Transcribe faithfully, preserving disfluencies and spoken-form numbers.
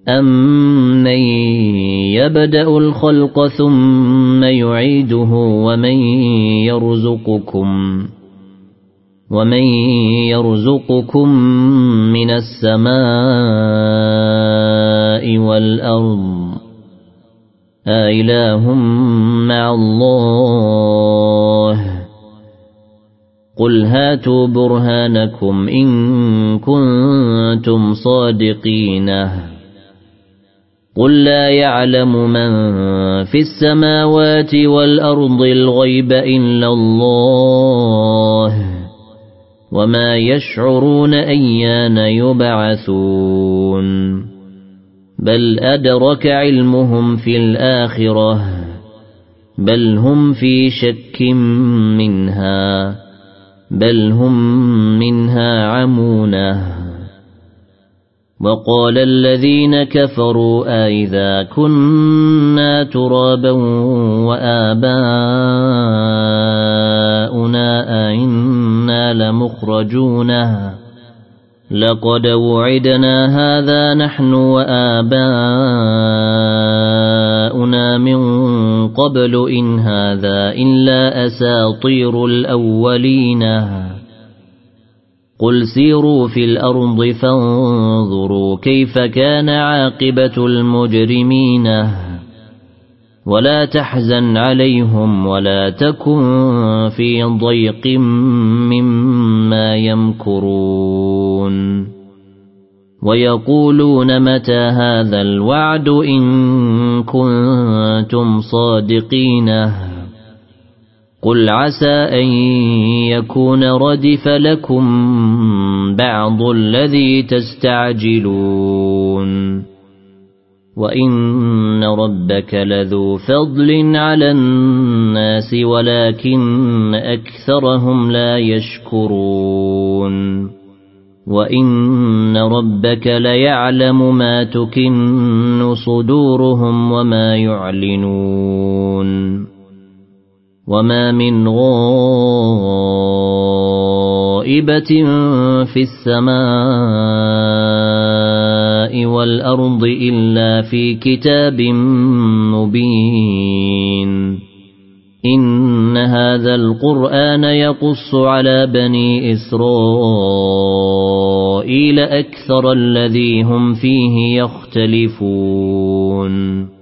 أَمَّن يَبْدَأُ الْخَلْقَ ثُمَّ يُعِيدُهُ وَمَن يَرْزُقُكُم وَمَن يَرْزُقُكُم مِّنَ السَّمَاءِ وَالْأَرْضِ أَإِلَٰهٌ مَّعَ اللَّهِ قُلْ هَاتُوا بُرْهَانَكُمْ إِن كُنتُمْ صَادِقِينَ قُل لَّا يَعْلَمُ مَن فِي السَّمَاوَاتِ وَالْأَرْضِ الْغَيْبَ إِلَّا اللَّهُ وَمَا يَشْعُرُونَ أَيَّانَ يُبْعَثُونَ بَلْ أَدْرَكَ عِلْمُهُمْ فِي الْآخِرَةِ بَلْ هُمْ فِي شَكٍّ مِّنْهَا بَلْ هُمْ مِنْهَا عَمُونَ وَقَالَ الَّذِينَ كَفَرُوا أَإِذَا كُنَّا تُرَابًا وَآبَاؤُنَا أَإِنَّا لَمُخْرَجُونَ لَقَدْ وُعِدْنَا هَذَا نَحْنُ وَآبَاؤُنَا مِن قَبْلُ إِنْ هَذَا إِلَّا أَسَاطِيرُ الْأَوَّلِينَ قُلْ سِيرُوا فِي الْأَرْضِ فَانظُرُوا كَيْفَ كَانَ عَاقِبَةُ الْمُجْرِمِينَ وَلَا تَحْزَنْ عَلَيْهِمْ وَلَا تَكُنْ فِي ضَيْقٍ مِّمَّا يَمْكُرُونَ وَيَقُولُونَ مَتَى هَذَا الْوَعْدُ إِن كُنتُمْ صَادِقِينَ قُلْ عَسَى أَن يَكُونَ رَدِفَ لَكُم بَعْضُ الَّذِي تَسْتَعْجِلُونَ وَإِنَّ رَبَّكَ لَذُو فَضْلٍ عَلَى النَّاسِ وَلَكِنَّ أَكْثَرَهُمْ لَا يَشْكُرُونَ وَإِنَّ رَبَّكَ لَيَعْلَمُ مَا تُكِنُّ صُدُورُهُمْ وَمَا يُعْلِنُونَ وَمَا مِنْ غَائِبَةٍ فِي السَّمَاءِ وَالْأَرْضِ إِلَّا فِي كِتَابٍ مُبِينٍ إِنَّ هَذَا الْقُرْآنَ يَقُصُّ عَلَى بَنِي إِسْرَائِيلَ أَكْثَرَ الَّذِي هُمْ فِيهِ يَخْتَلِفُونَ